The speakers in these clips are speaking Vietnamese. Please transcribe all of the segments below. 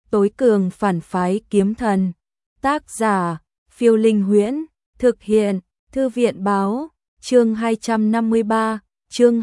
Tối cường phản phái kiếm thần. Tác giả, Phiêu Linh Huyễn. Thực hiện, Thư viện Báo. Chương 253, chương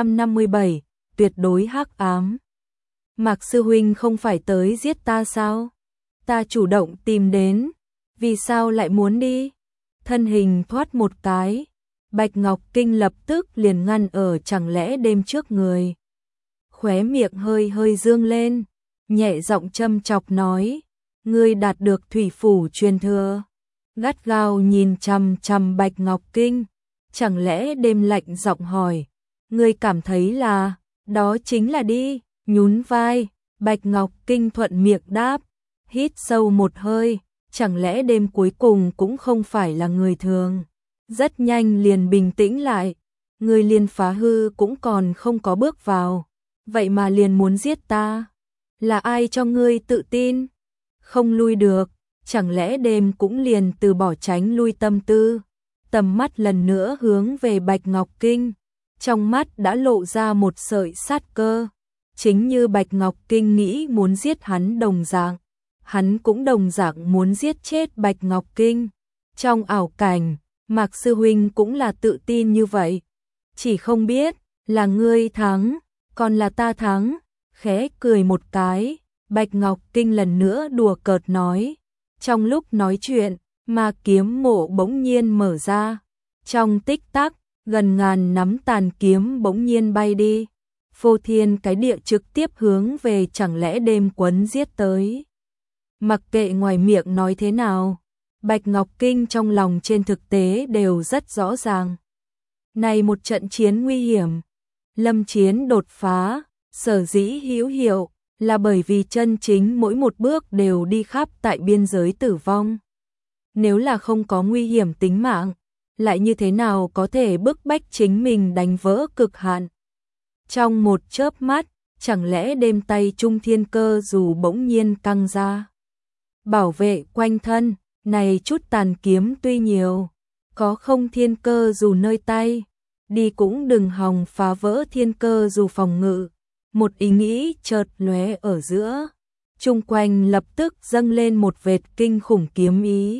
257, tuyệt đối hắc ám. Mạc sư huynh không phải tới giết ta sao? Ta chủ động tìm đến, vì sao lại muốn đi? Thân hình thoát một cái, Bạch Ngọc Kinh lập tức liền ngăn ở chẳng lẽ đêm trước người. Khóe miệng hơi hơi dương lên, nhẹ giọng châm chọc nói, ngươi đạt được thủy phủ truyền thừa. Gắt gao nhìn chằm chằm Bạch Ngọc Kinh, chẳng lẽ đêm lạnh giọng hỏi, ngươi cảm thấy là, đó chính là đi, nhún vai, Bạch Ngọc Kinh thuận miệng đáp, hít sâu một hơi, chẳng lẽ đêm cuối cùng cũng không phải là người thường. Rất nhanh liền bình tĩnh lại, ngươi liền phá hư cũng còn không có bước vào, vậy mà liền muốn giết ta, là ai cho ngươi tự tin? Không lui được, chẳng lẽ đêm cũng liền từ bỏ tránh lui tâm tư, tầm mắt lần nữa hướng về Bạch Ngọc Kinh, trong mắt đã lộ ra một sợi sát cơ, chính như Bạch Ngọc Kinh nghĩ muốn giết hắn đồng dạng, hắn cũng đồng dạng muốn giết chết Bạch Ngọc Kinh. Trong ảo cảnh, Mạc sư huynh cũng là tự tin như vậy, chỉ không biết là ngươi thắng, còn là ta thắng. Khẽ cười một cái, Bạch Ngọc Kinh lần nữa đùa cợt nói. Trong lúc nói chuyện, ma kiếm mộ bỗng nhiên mở ra. Trong tích tắc, gần ngàn nắm tàn kiếm bỗng nhiên bay đi. Phô thiên cái địa trực tiếp hướng về chẳng lẽ đêm quấn giết tới. Mặc kệ ngoài miệng nói thế nào, Bạch Ngọc Kinh trong lòng trên thực tế đều rất rõ ràng. Này một trận chiến nguy hiểm, lâm chiến đột phá, sở dĩ hữu hiệu, là bởi vì chân chính mỗi một bước đều đi khắp tại biên giới tử vong. Nếu là không có nguy hiểm tính mạng, lại như thế nào có thể bức bách chính mình đánh vỡ cực hạn. Trong một chớp mắt, chẳng lẽ đêm tay trung thiên cơ dù bỗng nhiên căng ra. Bảo vệ quanh thân, này chút tàn kiếm tuy nhiều, có không thiên cơ dù nơi tay, đi cũng đừng hòng phá vỡ thiên cơ dù phòng ngự. Một ý nghĩ chợt lóe ở giữa, chung quanh lập tức dâng lên một vệt kinh khủng kiếm ý.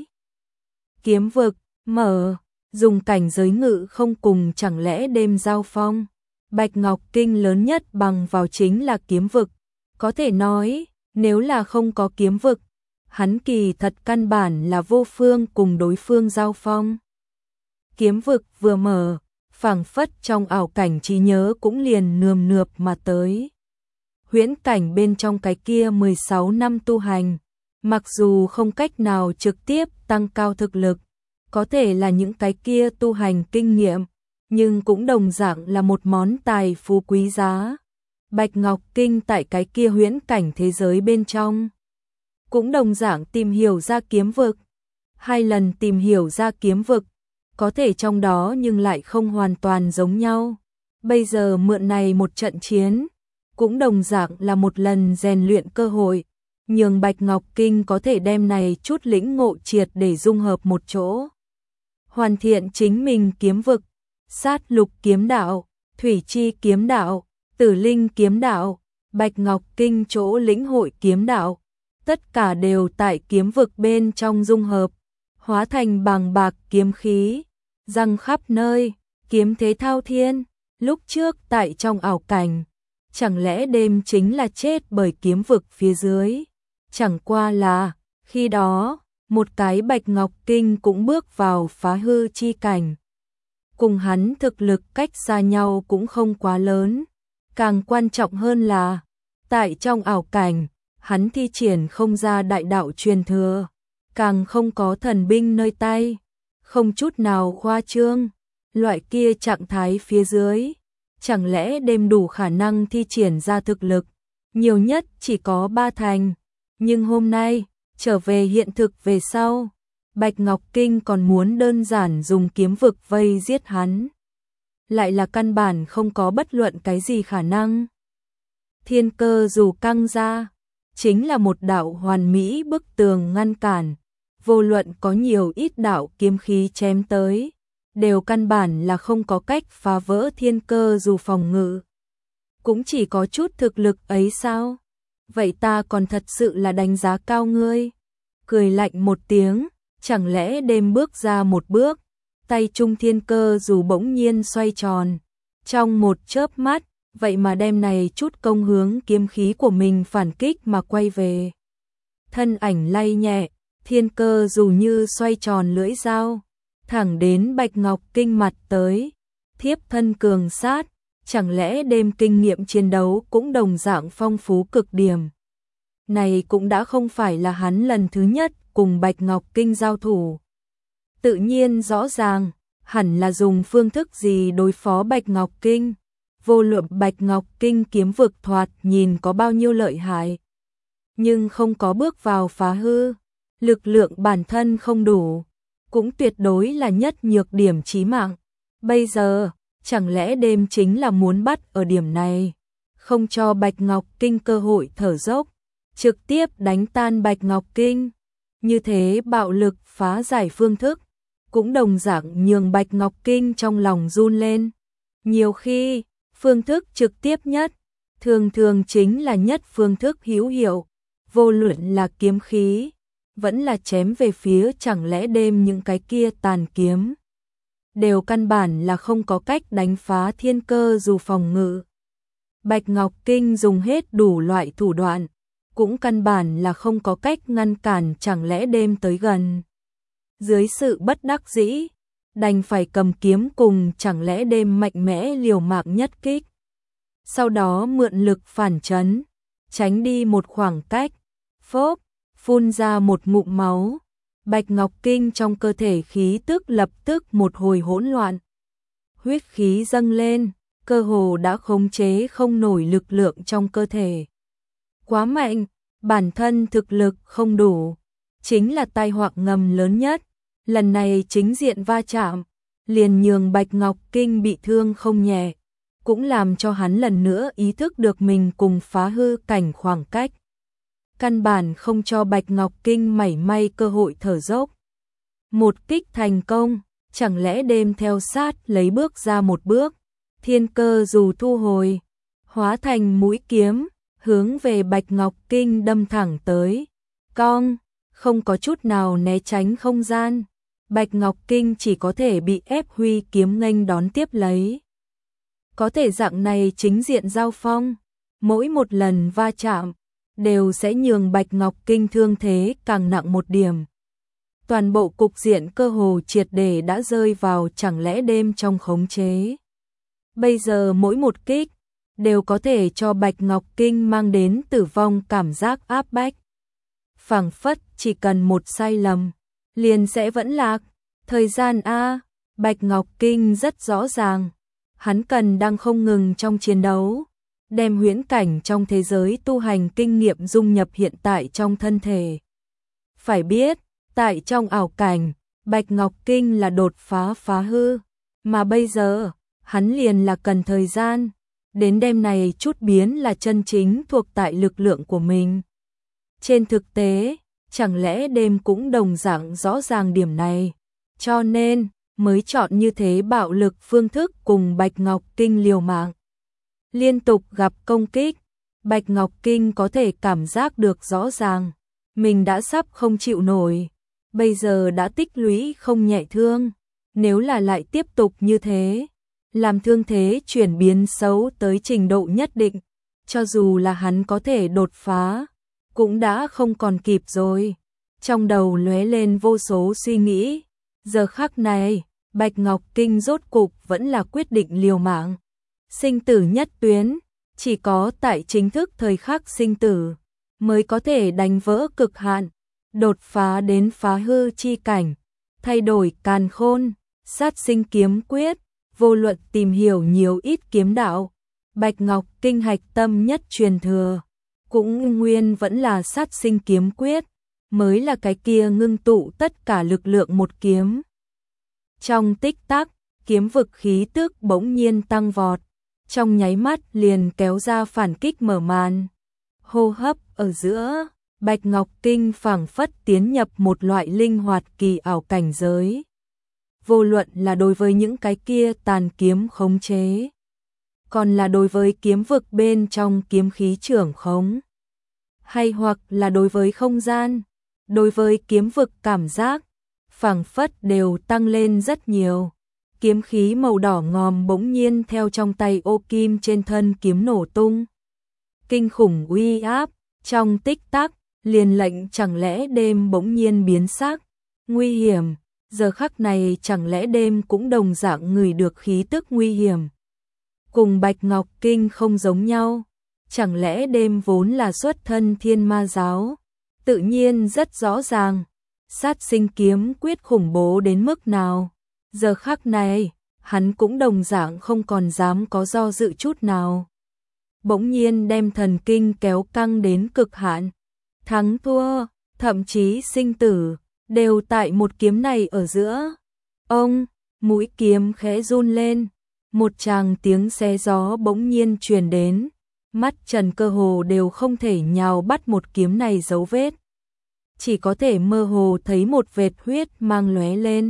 Kiếm vực, mở, dùng cảnh giới ngự không cùng chẳng lẽ đêm giao phong. Bạch Ngọc Kinh lớn nhất bằng vào chính là kiếm vực, có thể nói, nếu là không có kiếm vực, hắn kỳ thật căn bản là vô phương cùng đối phương giao phong. Kiếm vực vừa mở, phảng phất trong ảo cảnh trí nhớ cũng liền nườm nượp mà tới. Huyễn cảnh bên trong cái kia 16 năm tu hành, mặc dù không cách nào trực tiếp tăng cao thực lực, có thể là những cái kia tu hành kinh nghiệm, nhưng cũng đồng dạng là một món tài phú quý giá. Bạch Ngọc Kinh tại cái kia huyễn cảnh thế giới bên trong, cũng đồng dạng tìm hiểu ra kiếm vực. 2 lần tìm hiểu ra kiếm vực, có thể trong đó nhưng lại không hoàn toàn giống nhau. Bây giờ mượn này một trận chiến, cũng đồng dạng là một lần rèn luyện cơ hội, nhường Bạch Ngọc Kinh có thể đem này chút lĩnh ngộ triệt để dung hợp một chỗ. Hoàn thiện chính mình kiếm vực, sát lục kiếm đạo, thủy chi kiếm đạo, tử linh kiếm đạo, Bạch Ngọc Kinh chỗ lĩnh hội kiếm đạo, tất cả đều tại kiếm vực bên trong dung hợp, hóa thành bàng bạc kiếm khí, răng khắp nơi, kiếm thế thao thiên. Lúc trước tại trong ảo cảnh, chẳng lẽ đêm chính là chết bởi kiếm vực phía dưới? Chẳng qua là, khi đó, một cái Bạch Ngọc Kinh cũng bước vào phá hư chi cảnh. Cùng hắn thực lực cách xa nhau cũng không quá lớn. Càng quan trọng hơn là, tại trong ảo cảnh, hắn thi triển không ra đại đạo truyền thừa, càng không có thần binh nơi tay, không chút nào khoa trương. Loại kia trạng thái phía dưới, chẳng lẽ đêm đủ khả năng thi triển ra thực lực, nhiều nhất chỉ có 3 thành. Nhưng hôm nay, trở về hiện thực về sau, Bạch Ngọc Kinh còn muốn đơn giản dùng kiếm vực vây giết hắn. Lại là căn bản không có bất luận cái gì khả năng. Thiên cơ dù căng ra, chính là một đạo hoàn mỹ bức tường ngăn cản, vô luận có nhiều ít đạo kiếm khí chém tới, đều căn bản là không có cách phá vỡ thiên cơ dù phòng ngự. Cũng chỉ có chút thực lực ấy sao? vậy ta còn thật sự là đánh giá cao ngươi. Cười lạnh một tiếng, chẳng lẽ đêm bước ra một bước, tay Trung Thiên Cơ dù bỗng nhiên xoay tròn. Trong một chớp mắt, vậy mà đêm này chút công hướng kiếm khí của mình phản kích mà quay về. Thân ảnh lay nhẹ, Thiên Cơ dù như xoay tròn lưỡi dao, thẳng đến Bạch Ngọc Kinh mặt tới, thiếp thân cường sát, chẳng lẽ đêm kinh nghiệm chiến đấu cũng đồng dạng phong phú cực điểm. Này cũng đã không phải là hắn lần thứ nhất cùng Bạch Ngọc Kinh giao thủ. Tự nhiên rõ ràng, hẳn là dùng phương thức gì đối phó Bạch Ngọc Kinh. Vô luận Bạch Ngọc Kinh kiếm vực thoạt nhìn có bao nhiêu lợi hại, nhưng không có bước vào phá hư, lực lượng bản thân không đủ, cũng tuyệt đối là nhất nhược điểm chí mạng. Bây giờ, chẳng lẽ đêm chính là muốn bắt ở điểm này, không cho Bạch Ngọc Kinh cơ hội thở dốc, trực tiếp đánh tan Bạch Ngọc Kinh. Như thế bạo lực phá giải phương thức, cũng đồng dạng nhường Bạch Ngọc Kinh trong lòng run lên. Nhiều khi, phương thức trực tiếp nhất, thường thường chính là nhất phương thức hữu hiệu, vô luận là kiếm khí, vẫn là chém về phía chẳng lẽ đêm những cái kia tàn kiếm. Đều căn bản là không có cách đánh phá Thiên Cơ dù phòng ngự. Bạch Ngọc Kinh dùng hết đủ loại thủ đoạn, cũng căn bản là không có cách ngăn cản chẳng lẽ đêm tới gần. Dưới sự bất đắc dĩ, đành phải cầm kiếm cùng chẳng lẽ đêm mạnh mẽ liều mạng nhất kích. Sau đó mượn lực phản chấn, tránh đi một khoảng cách, phốp, phun ra một ngụm máu. Bạch Ngọc Kinh trong cơ thể khí tức lập tức một hồi hỗn loạn. Huyết khí dâng lên, cơ hồ đã khống chế không nổi lực lượng trong cơ thể. Quá mạnh, bản thân thực lực không đủ, chính là tai họa ngầm lớn nhất. Lần này chính diện va chạm, liền nhường Bạch Ngọc Kinh bị thương không nhẹ, cũng làm cho hắn lần nữa ý thức được mình cùng phá hư cảnh khoảng cách. Căn bản không cho Bạch Ngọc Kinh mảy may cơ hội thở dốc. Một kích thành công, chẳng lẽ đêm theo sát lấy bước ra một bước, Thiên Cơ dù thu hồi, hóa thành mũi kiếm, hướng về Bạch Ngọc Kinh đâm thẳng tới. Cong, không có chút nào né tránh không gian. Bạch Ngọc Kinh chỉ có thể bị ép huy kiếm nghênh đón tiếp lấy. Có thể dạng này chính diện giao phong, mỗi một lần va chạm, đều sẽ nhường Bạch Ngọc Kinh thương thế càng nặng một điểm. Toàn bộ cục diện cơ hồ triệt để đã rơi vào chẳng lẽ đêm trong khống chế. Bây giờ mỗi một kích, đều có thể cho Bạch Ngọc Kinh mang đến tử vong cảm giác áp bách. Phảng phất chỉ cần một sai lầm, liền sẽ vẫn lạc. Thời gian A, Bạch Ngọc Kinh rất rõ ràng, hắn cần đang không ngừng trong chiến đấu, đem huyễn cảnh trong thế giới tu hành kinh nghiệm dung nhập hiện tại trong thân thể. Phải biết, tại trong ảo cảnh, Bạch Ngọc Kinh là đột phá hư, mà bây giờ, hắn liền là cần thời gian, đến đêm này chút biến là chân chính thuộc tại lực lượng của mình. Trên thực tế, chẳng lẽ đêm cũng đồng dạng rõ ràng điểm này, cho nên mới chọn như thế bạo lực phương thức cùng Bạch Ngọc Kinh liều mạng. Liên tục gặp công kích, Bạch Ngọc Kinh có thể cảm giác được rõ ràng, mình đã sắp không chịu nổi, bây giờ đã tích lũy không nhẹ thương, nếu là lại tiếp tục như thế, làm thương thế chuyển biến xấu tới trình độ nhất định, cho dù là hắn có thể đột phá, cũng đã không còn kịp rồi. Trong đầu lóe lên vô số suy nghĩ, giờ khắc này, Bạch Ngọc Kinh rốt cục vẫn là quyết định liều mạng. Sinh tử nhất tuyến, chỉ có tại chính thức thời khắc sinh tử, mới có thể đánh vỡ cực hạn, đột phá đến phá hư chi cảnh, thay đổi càn khôn, sát sinh kiếm quyết, vô luận tìm hiểu nhiều ít kiếm đạo, Bạch Ngọc Kinh hạch tâm nhất truyền thừa, cũng nguyên vẫn là sát sinh kiếm quyết, mới là cái kia ngưng tụ tất cả lực lượng một kiếm. Trong tích tắc, kiếm vực khí tức bỗng nhiên tăng vọt, trong nháy mắt liền kéo ra phản kích mở màn. Hô hấp ở giữa, Bạch Ngọc Kinh phảng phất tiến nhập một loại linh hoạt kỳ ảo cảnh giới. Vô luận là đối với những cái kia tàn kiếm khống chế, còn là đối với kiếm vực bên trong kiếm khí trưởng khống. hay hoặc là đối với không gian, đối với kiếm vực cảm giác, phảng phất đều tăng lên rất nhiều. Kiếm khí màu đỏ ngòm bỗng nhiên theo trong tay ô kim trên thân kiếm nổ tung. Kinh khủng uy áp, trong tích tắc, liền lệnh chẳng lẽ đêm bỗng nhiên biến sắc, nguy hiểm, giờ khắc này chẳng lẽ đêm cũng đồng dạng ngửi được khí tức nguy hiểm. Cùng Bạch Ngọc Kinh không giống nhau, chẳng lẽ đêm vốn là xuất thân Thiên Ma giáo, tự nhiên rất rõ ràng, sát sinh kiếm quyết khủng bố đến mức nào. Giờ khắc này, hắn cũng đồng dạng không còn dám có do dự chút nào. Bỗng nhiên đem thần kinh kéo căng đến cực hạn. Thắng thua, thậm chí sinh tử, đều tại một kiếm này ở giữa. Ông, mũi kiếm khẽ run lên, một tràng tiếng xé gió bỗng nhiên truyền đến. Mắt Trần cơ hồ đều không thể nhào bắt một kiếm này dấu vết. Chỉ có thể mơ hồ thấy một vệt huyết mang lóe lên.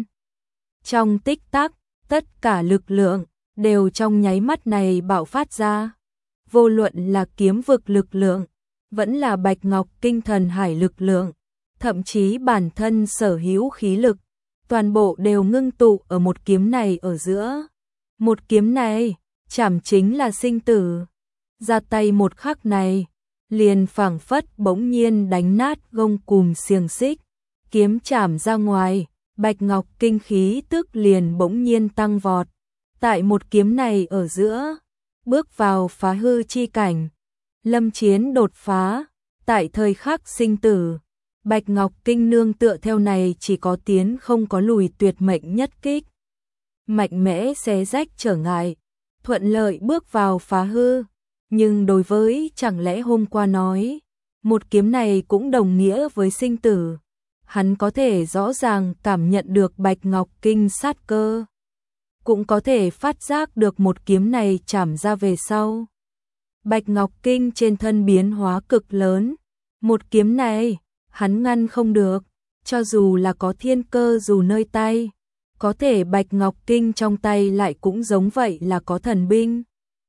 Trong tích tắc, tất cả lực lượng đều trong nháy mắt này bạo phát ra. Vô luận là kiếm vực lực lượng, vẫn là Bạch Ngọc Kinh thần hải lực lượng, thậm chí bản thân sở hữu khí lực, toàn bộ đều ngưng tụ ở một kiếm này ở giữa. Một kiếm này, chảm chính là sinh tử. Ra tay một khắc này, liền phảng phất bỗng nhiên đánh nát gông cùm xiềng xích, kiếm chảm ra ngoài, Bạch Ngọc Kinh khí tức liền bỗng nhiên tăng vọt. Tại một kiếm này ở giữa, bước vào phá hư chi cảnh, lâm chiến đột phá, tại thời khắc sinh tử, Bạch Ngọc Kinh nương tựa theo này chỉ có tiến không có lùi tuyệt mệnh nhất kích. Mạnh mẽ xé rách trở ngại, thuận lợi bước vào phá hư, nhưng đối với chẳng lẽ hôm qua nói, một kiếm này cũng đồng nghĩa với sinh tử. Hắn có thể rõ ràng cảm nhận được Bạch Ngọc Kinh sát cơ, cũng có thể phát giác được một kiếm này chảm ra về sau. Bạch Ngọc Kinh trên thân biến hóa cực lớn, một kiếm này, hắn ngăn không được, cho dù là có thiên cơ dù nơi tay, có thể Bạch Ngọc Kinh trong tay lại cũng giống vậy là có thần binh.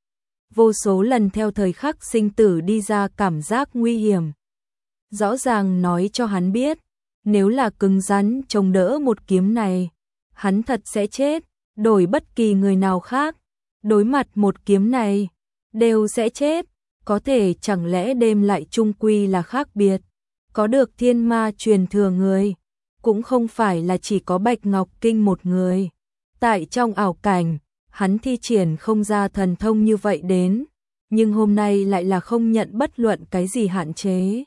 Vô số lần theo thời khắc sinh tử đi ra cảm giác nguy hiểm. Rõ ràng nói cho hắn biết, nếu là cứng rắn chống đỡ một kiếm này, hắn thật sẽ chết, đổi bất kỳ người nào khác, đối mặt một kiếm này, đều sẽ chết, có thể chẳng lẽ đêm lại chung quy là khác biệt, có được thiên ma truyền thừa người, cũng không phải là chỉ có Bạch Ngọc Kinh một người, tại trong ảo cảnh, hắn thi triển không ra thần thông như vậy đến, nhưng hôm nay lại là không nhận bất luận cái gì hạn chế.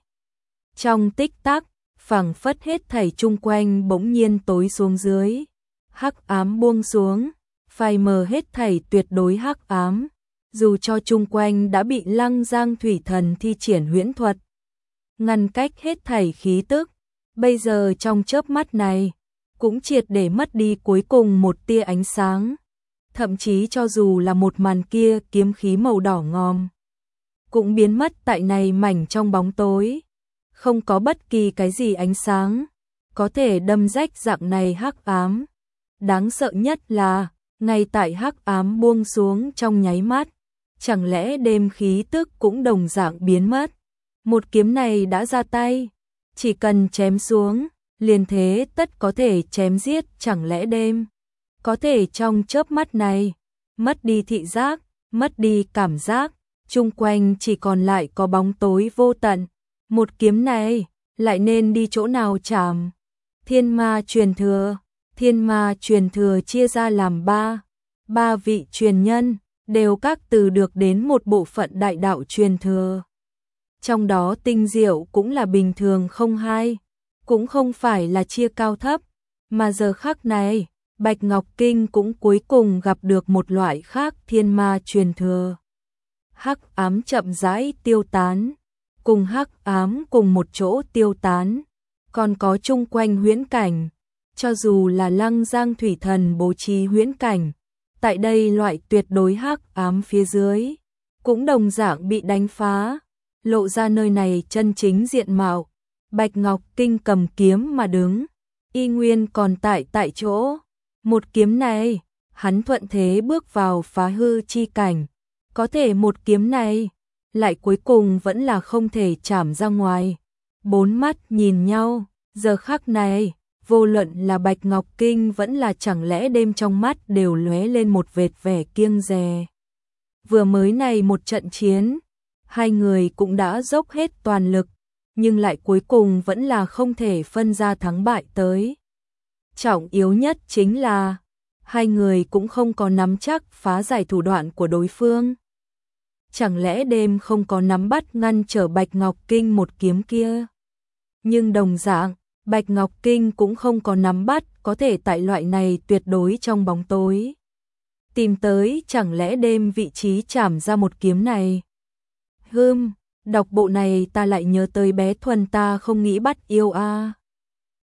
Trong tích tắc, phảng phất hết thảy chung quanh bỗng nhiên tối xuống dưới, hắc ám buông xuống, phai mờ hết thảy tuyệt đối hắc ám, dù cho chung quanh đã bị Lăng Giang thủy thần thi triển huyễn thuật, ngăn cách hết thảy khí tức, bây giờ trong chớp mắt này, cũng triệt để mất đi cuối cùng một tia ánh sáng, thậm chí cho dù là một màn kia kiếm khí màu đỏ ngòm, cũng biến mất tại này mảnh trong bóng tối. Không có bất kỳ cái gì ánh sáng, có thể đâm rách dạng này hắc ám. Đáng sợ nhất là, ngay tại hắc ám buông xuống trong nháy mắt, chẳng lẽ đêm khí tức cũng đồng dạng biến mất. Một kiếm này đã ra tay, chỉ cần chém xuống, liền thế tất có thể chém giết, chẳng lẽ đêm có thể trong chớp mắt này, mất đi thị giác, mất đi cảm giác, chung quanh chỉ còn lại có bóng tối vô tận. Một kiếm này, lại nên đi chỗ nào chạm? Thiên ma truyền thừa. Thiên ma truyền thừa chia ra làm ba vị truyền nhân, đều các từ được đến một bộ phận đại đạo truyền thừa. Trong đó tinh diệu cũng là bình thường không hai, cũng không phải là chia cao thấp, mà giờ khắc này, Bạch Ngọc Kinh cũng cuối cùng gặp được một loại khác thiên ma truyền thừa. Hắc ám chậm rãi tiêu tán, cùng hắc ám cùng một chỗ tiêu tán, còn có chung quanh huyễn cảnh, cho dù là Lăng Giang thủy thần bố trí huyễn cảnh, tại đây loại tuyệt đối hắc ám phía dưới, cũng đồng dạng bị đánh phá, lộ ra nơi này chân chính diện mạo. Bạch Ngọc Kinh cầm kiếm mà đứng, y nguyên còn tại chỗ, một kiếm này, hắn thuận thế bước vào phá hư chi cảnh, có thể một kiếm này, lại cuối cùng vẫn là không thể chảm ra ngoài. Bốn mắt nhìn nhau, giờ khắc này, vô luận là Bạch Ngọc Kinh vẫn là Chẳng Lẽ Đêm trong mắt đều lóe lên một vệt vẻ kiêng dè. Vừa mới này một trận chiến, hai người cũng đã dốc hết toàn lực, nhưng lại cuối cùng vẫn là không thể phân ra thắng bại tới. Trọng yếu nhất chính là, hai người cũng không có nắm chắc phá giải thủ đoạn của đối phương. Chẳng lẽ Đêm không có nắm bắt ngăn trở Bạch Ngọc Kinh một kiếm kia? Nhưng đồng dạng, Bạch Ngọc Kinh cũng không có nắm bắt có thể tại loại này tuyệt đối trong bóng tối tìm tới Chẳng Lẽ Đêm vị trí chảm ra một kiếm này. Đọc bộ này ta lại nhớ tới bé Thuần ta không nghĩ bắt yêu a.